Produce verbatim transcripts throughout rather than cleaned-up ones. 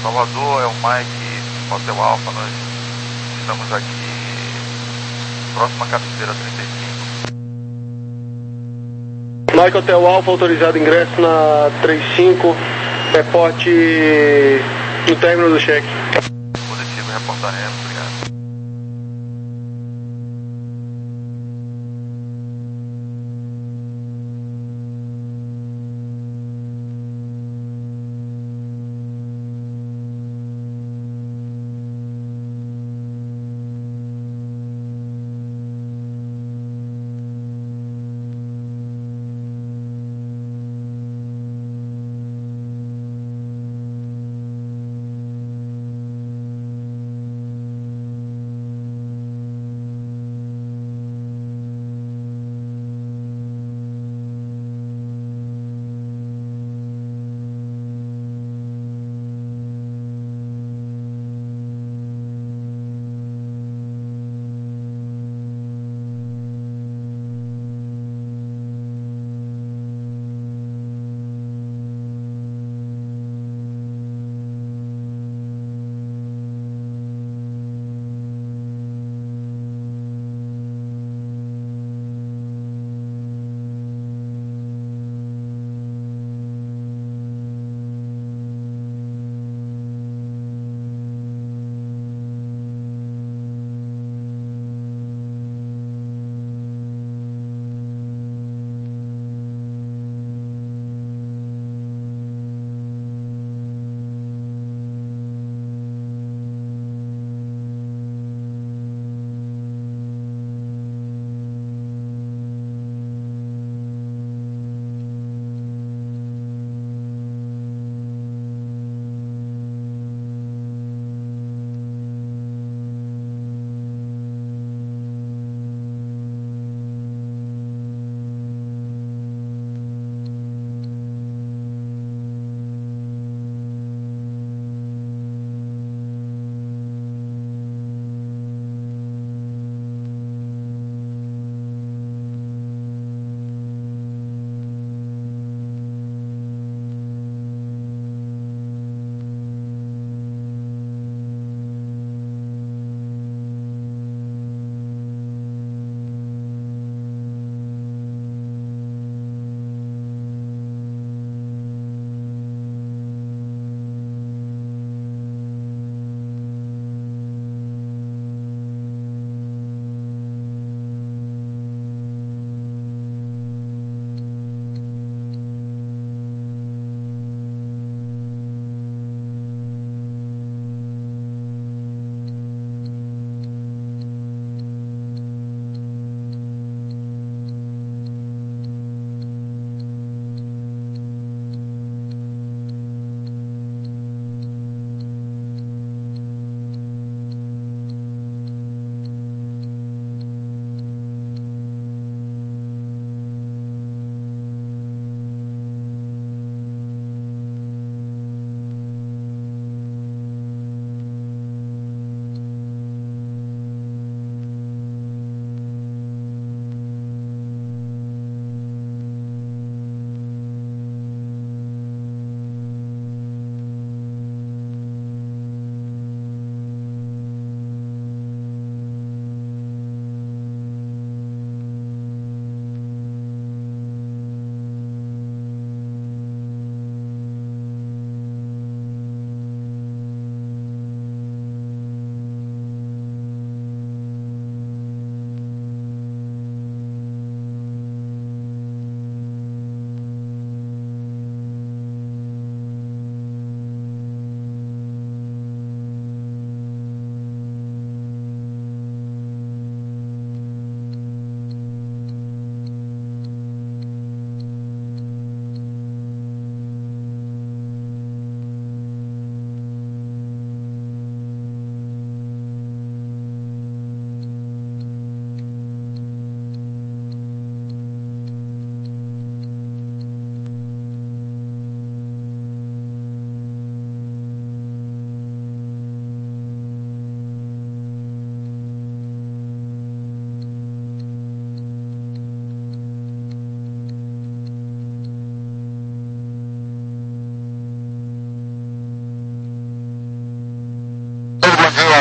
Salvador, é o Mike, Hotel Alfa, nós estamos aqui próximo à cabeceira trinta e cinco. Mike Hotel Alfa, autorizado ingresso na trinta e cinco, reporte no término do cheque. Positivo, reportaremos, obrigado.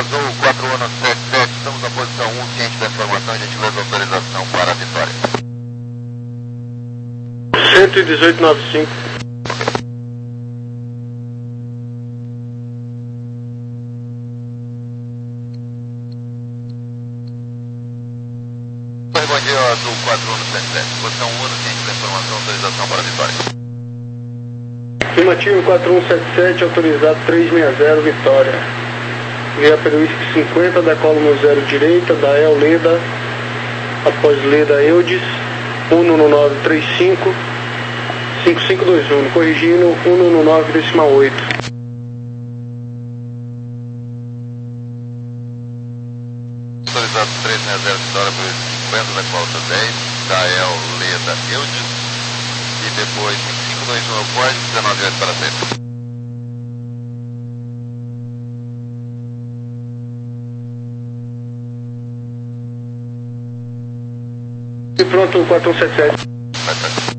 Azul quatro um sete sete, estamos na posição um, ciente da informação, gentileza autorização para a Vitória. cento e dezoito noventa e cinco. Oi, bom dia, Azul quatro um sete sete, posição um, ciente da informação, autorização para a Vitória. Afirmativo quatro um sete sete, autorizado trezentos e sessenta, Vitória. Via pelo uísque cinquenta, decolo no zero direita, da El Leda, após Leda Eudes, um um nove três cinco, cinco cinco dois um, corrigindo um um nove decimal oito. Autorizado trezentos e sessenta, Vitória, por cinquenta, decolo dez, da El Leda Eudes, e depois cinco cinco dois um é o código, dezenove oito para sempre. E pronto, quatro um sete sete. Vai, vai.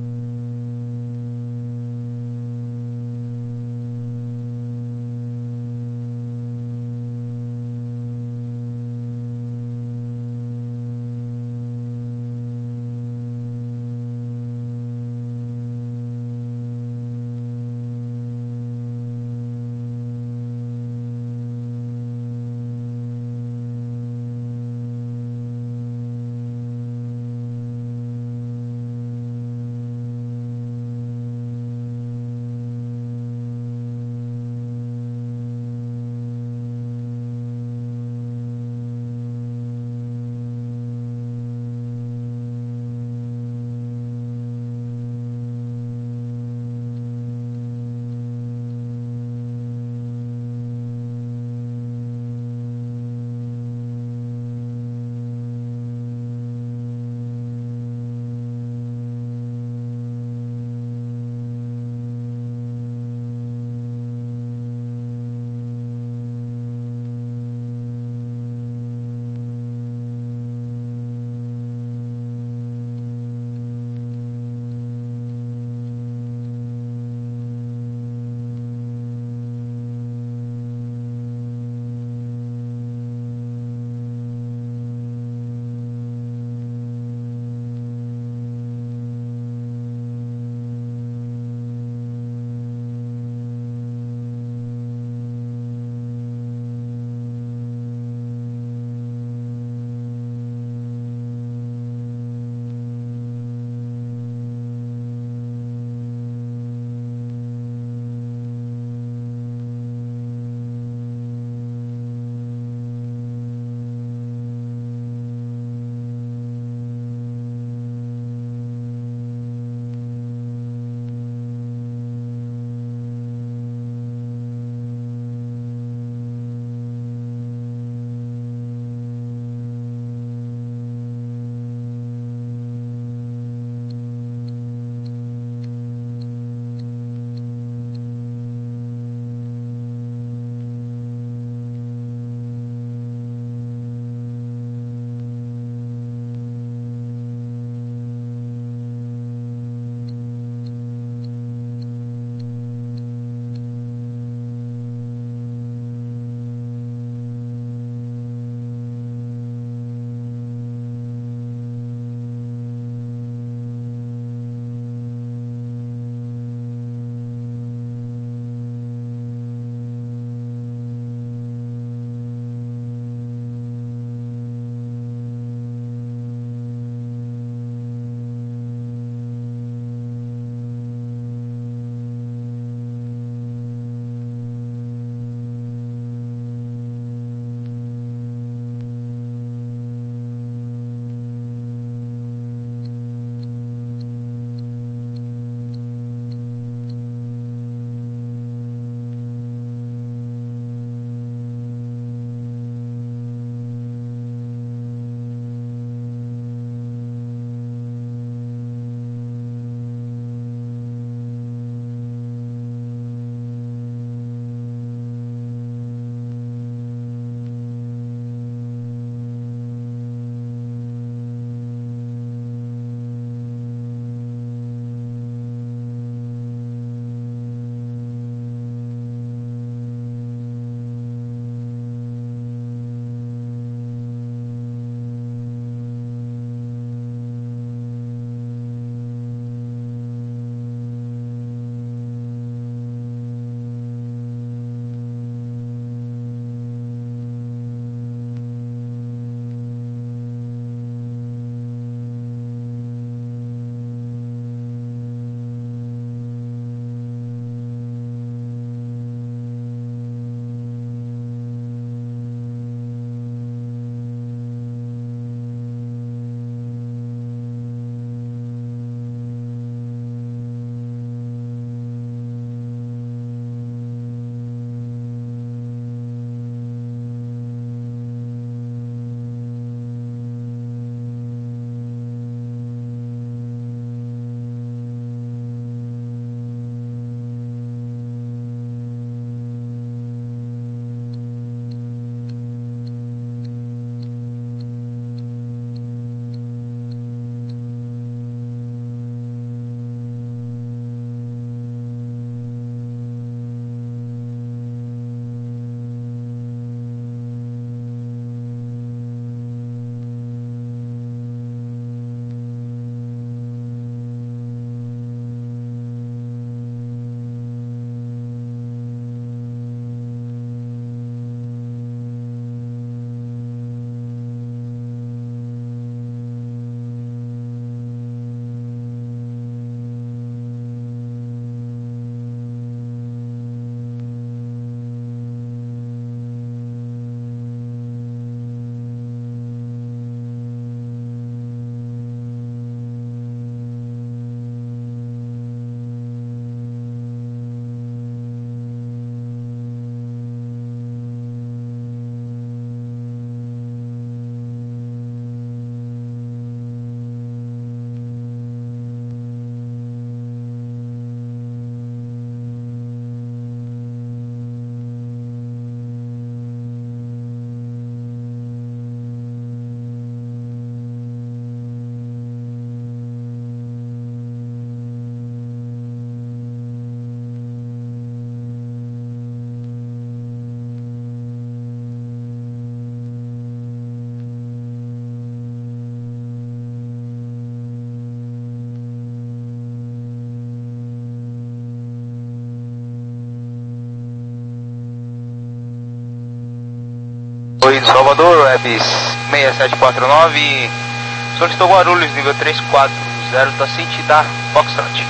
Salvador, Web seis sete quatro nove, solicitou Guarulhos, nível três quatro zero, da City da Foxtrot.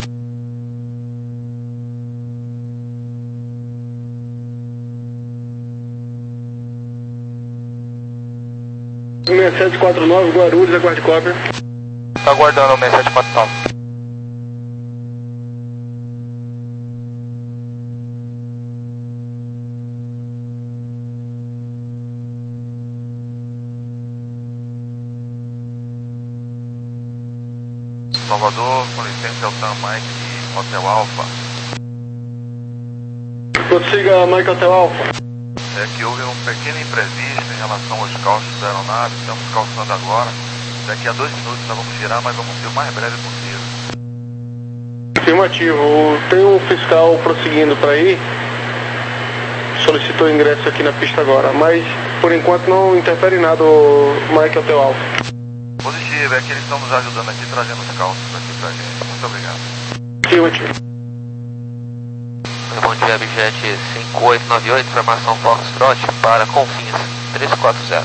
seis sete quatro nove, Guarulhos, aguarde cópia. Tá aguardando o seis sete quatro nove. Salvador, com licença, Eltan Mike, Hotel Alpha. Prossiga, Mike Hotel Alpha. É que houve um pequeno imprevisto em relação aos cálculos da aeronave, estamos calculando agora. Daqui a dois minutos nós vamos girar, mas vamos ser o mais breve possível. Afirmativo, tem um fiscal prosseguindo para ir, solicitou ingresso aqui na pista agora, mas por enquanto não interfere em nada o Mike Hotel Alpha. Positivo, é que eles estão nos ajudando aqui, trazendo os cálculos aqui pra gente. Muito obrigado. Afirmativo. Remonte Webjet cinco oito nove oito, informação Foxtrot para Confins três quatro zero.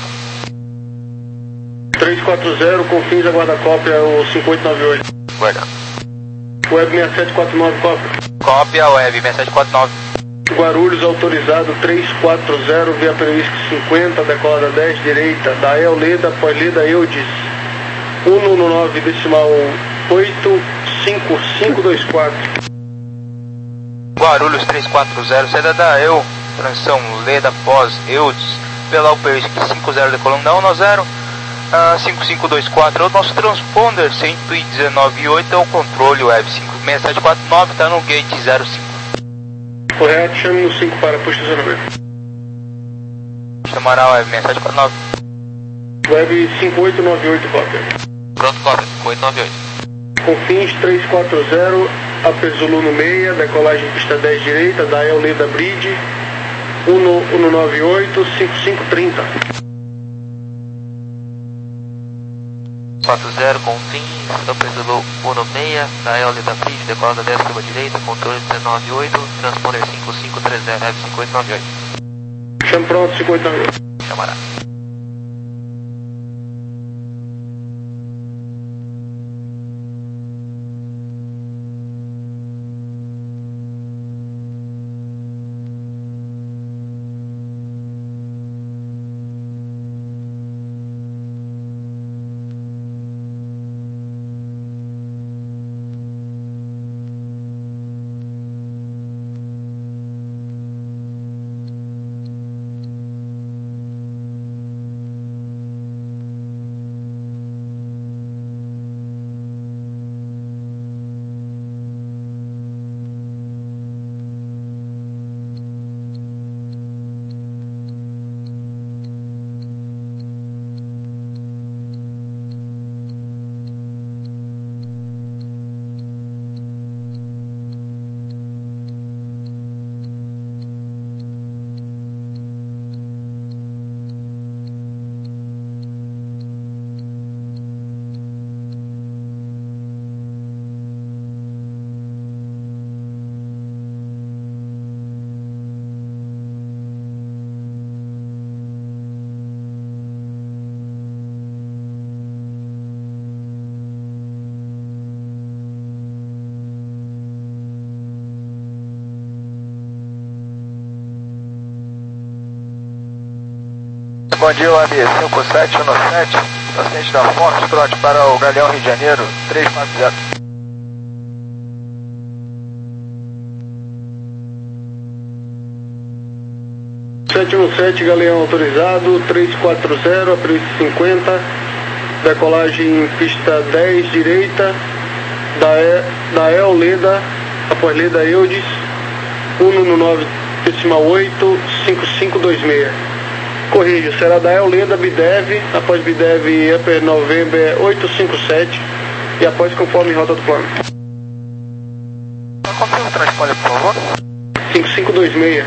três quatro zero, Confins, aguarda cópia, o cinco oito nove oito. Guardando. Web seis sete quatro nove, cópia. Cópia, Web seis sete quatro nove. Guarulhos, autorizado três quatro zero, via previsto cinquenta, decolada dez, direita, da El Leda, pós-Leda Eudes, um um nove, decimal oito cinco cinco dois quatro. Guarulhos três quatro zero, saída da Eu, transição Leda pós Eudes, pela U P cinco zero, decolando da um zero, uh, cinco cinco dois quatro, é o nosso transponder cento e dezenove ponto oito, é o controle Web cinco seis sete quatro nove, está no gate zero cinco. Correto, chame no cinco para posicionamento. Chamará o Web seis sete quatro nove. Web cinco oito nove oito, cópia. Pronto, cópia, cinco oito nove oito. Confins três quatro zero, A P Zulu no meia, decolagem pista dez direita, da El Leda Bridge, um um nove oito cinco cinco três zero. quatro zero, Confins, A P Zulu um no meia, da El Leda Bridge, decolada dez curva direita, controle dezenove oito, transponder cinco cinco três zero, Web cinco oito nove oito. Chame pronto, cinco oito nove oito. Chamará. Bom dia, Web cinco sete um sete, paciente da Foxtrot para o Galeão Rio de Janeiro, três quatro zero. sete um sete, Galeão autorizado, três quatro zero, A P cinquenta, decolagem pista dez direita, da, e, da El Leda, após Leda Eudes, um um nove decimal oito cinco cinco dois seis. Corrijo, será da El Leda Bidev, após Bidev Upper November oito cinco sete e após conforme rota do plano. Confirma o transponder, por favor. cinco cinco dois seis.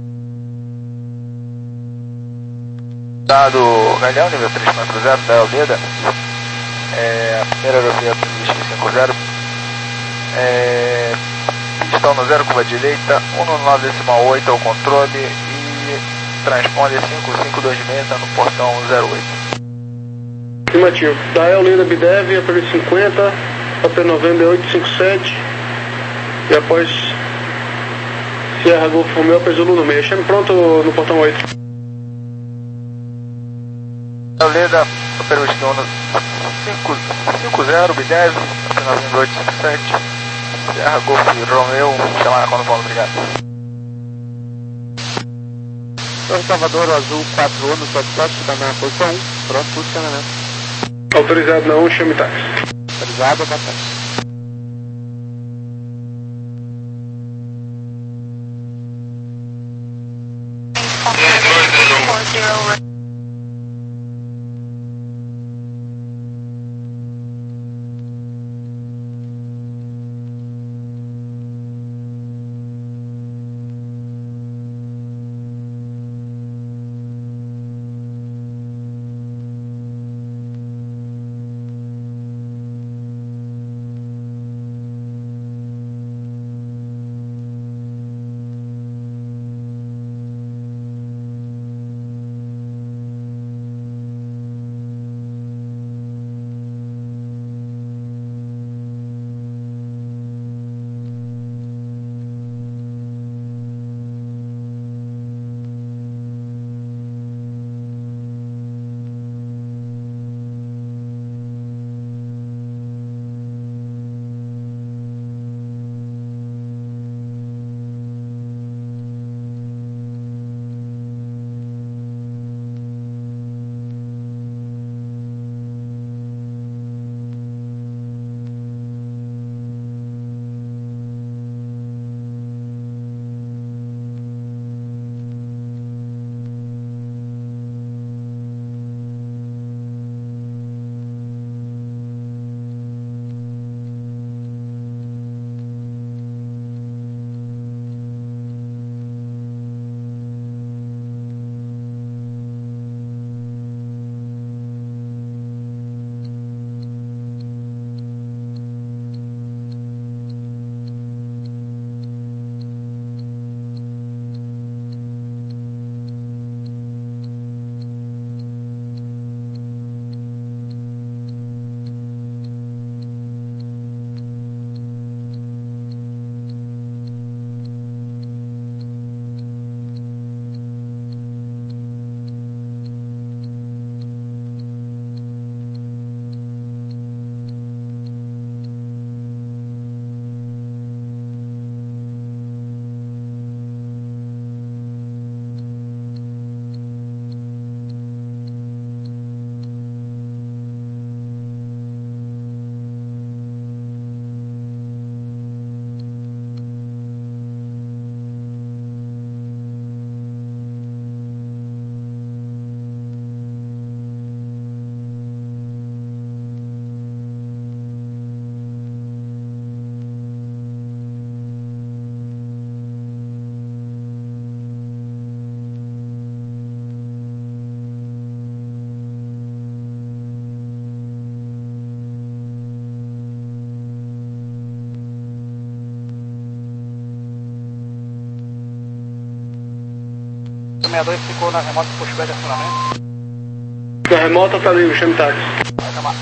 Dado Galeão, nível três quatro zero da El Leda, é, a primeira europeia Whisky cinco zero, é, pistão no zero, curva direita, um nove decimal oito é o controle e transponder cinco cinco dois seis, tá no portão zero oito. Afirmativo. Da El Leda Bidev, apelido cinquenta, papel novembro oito cinco sete. E após Sierra Golf Romeo, peso Lula meio. Chame pronto no portão oito. El Leda, papel esquerdo cinco zero, Bidev, papel novembro oito cinco sete. Sierra Golf Romeo, chamar quando for, obrigado. Torre Salvador, Azul quatro um no sete sete, está na posição um, pronto, funcionamento. Autorizado não, chame táxi. Autorizado, bastante. O sessenta e dois ficou na remota pushback de acionamento. Na remota tá livre, chame táxi. Vai tomar.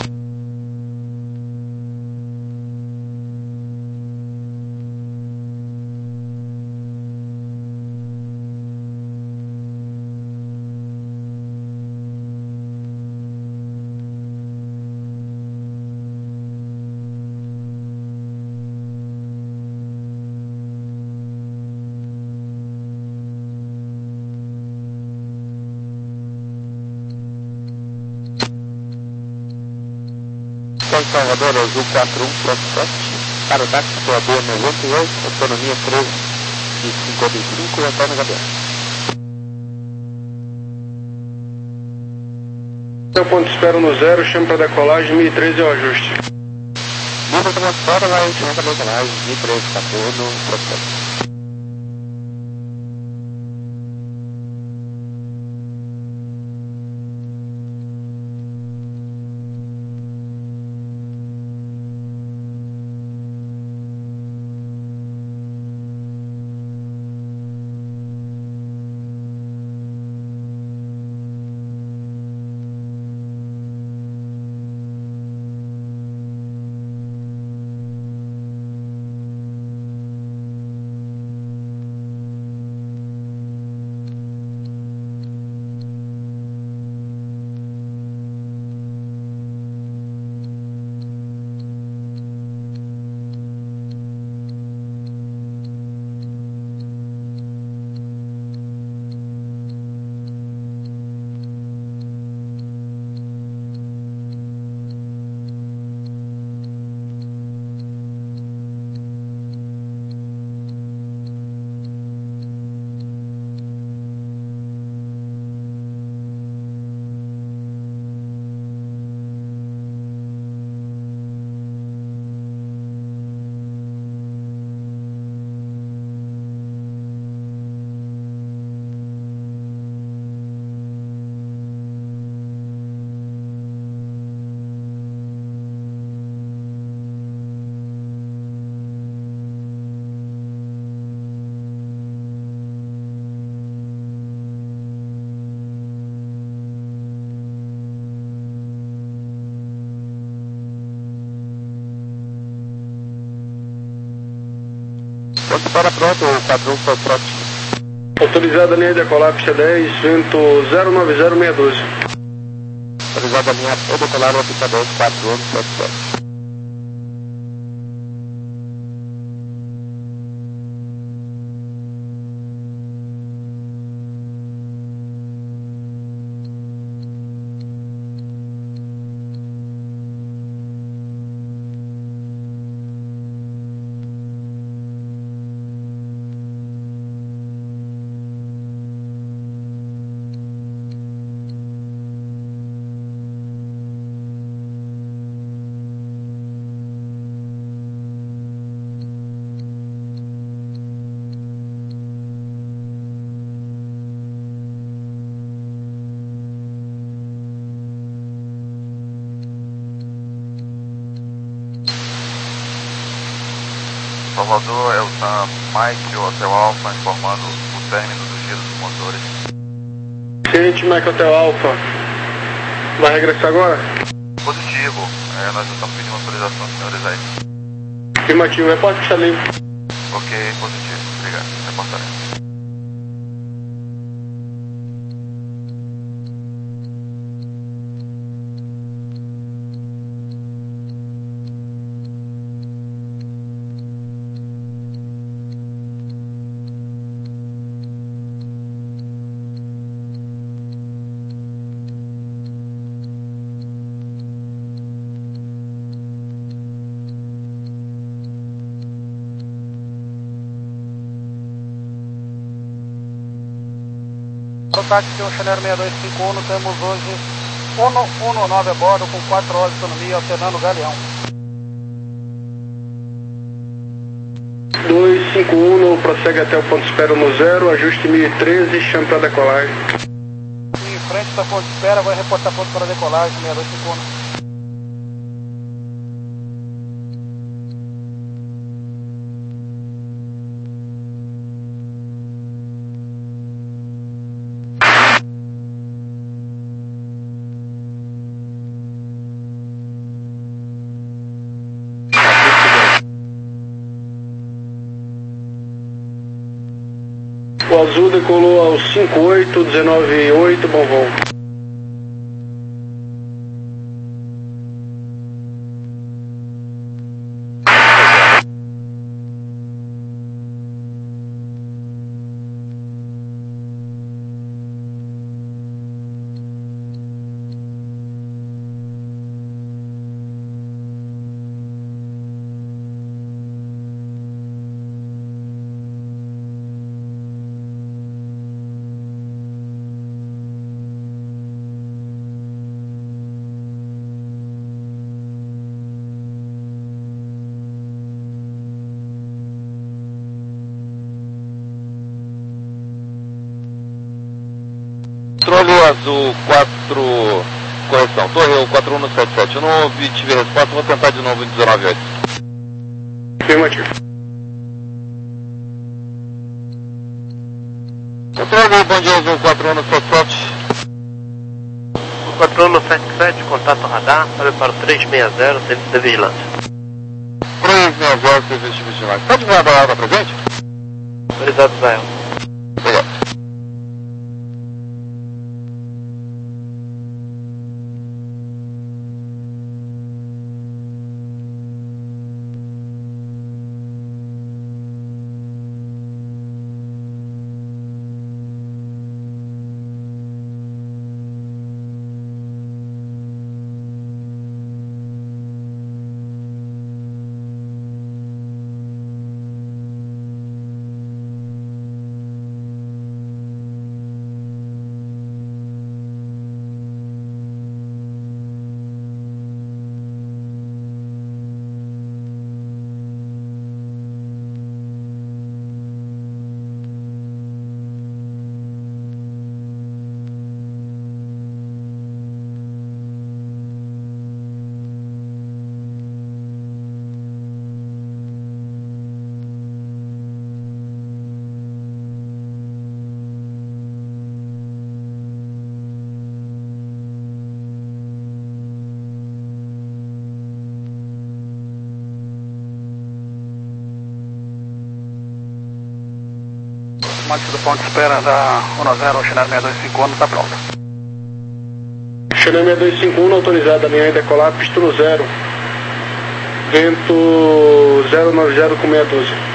São Salvador, Azul quatro um, sete sete, para o táxi, Boa noventa e oito, autonomia treze e cinquenta e cinco, Antônio Gabriel. Seu ponto de espera no zero, chame para decolagem, mil e treze é o ajuste. Livre transporte, vai ultimar para decolagem, mil e treze, Saturno, sete sete. Ponto para pronto, o quatro um Foxtrot. Autorizada a linha de decolar pista dez, vento zero nove zero seis doze. Autorizada a linha de decolar na pista dez, quatro um Foxtrot. Salvador, é o Sam Mike, o Hotel Alpha, informando o término do giro dos motores. Ciente, Mike Hotel Alpha. Vai regressar agora? Positivo, é, nós já estamos pedindo autorização dos senhores aí. Afirmativo, repórter que está livre. Ok, positivo, obrigado, reportaremos. Contato de um Chanel seis dois cinco um, temos hoje um no nove a bordo com quatro horas de autonomia, alternando o galeão. dois cinco um, prossegue até o ponto de espera no zero, ajuste mil e treze, chame para decolagem. Em frente da ponto de espera, vai reportar ponto para decolagem, seis dois cinco um. O azul decolou aos cinco oito, dezenove oito, bom voo. Controle azul quatro, correção, Torre quatro um sete sete, eu não ouvi, tive resposta, vou tentar de novo em dezenove oito. Afirmativo. Controle, bom dia, azul quatro um sete sete. quatro um sete sete, contato radar, olha para o três seis zero, serviço de vigilância. três seis zero, serviço de vigilância. Pode voar da área presente? Autorizado, Israel. Obrigado. comandante do ponto de espera da um zero, Channel seis dois cinco um, está pronto. Channel seis dois cinco um, autorizado a linha e decolar, pista no zero. Vento zero nove zero com meia dúzia.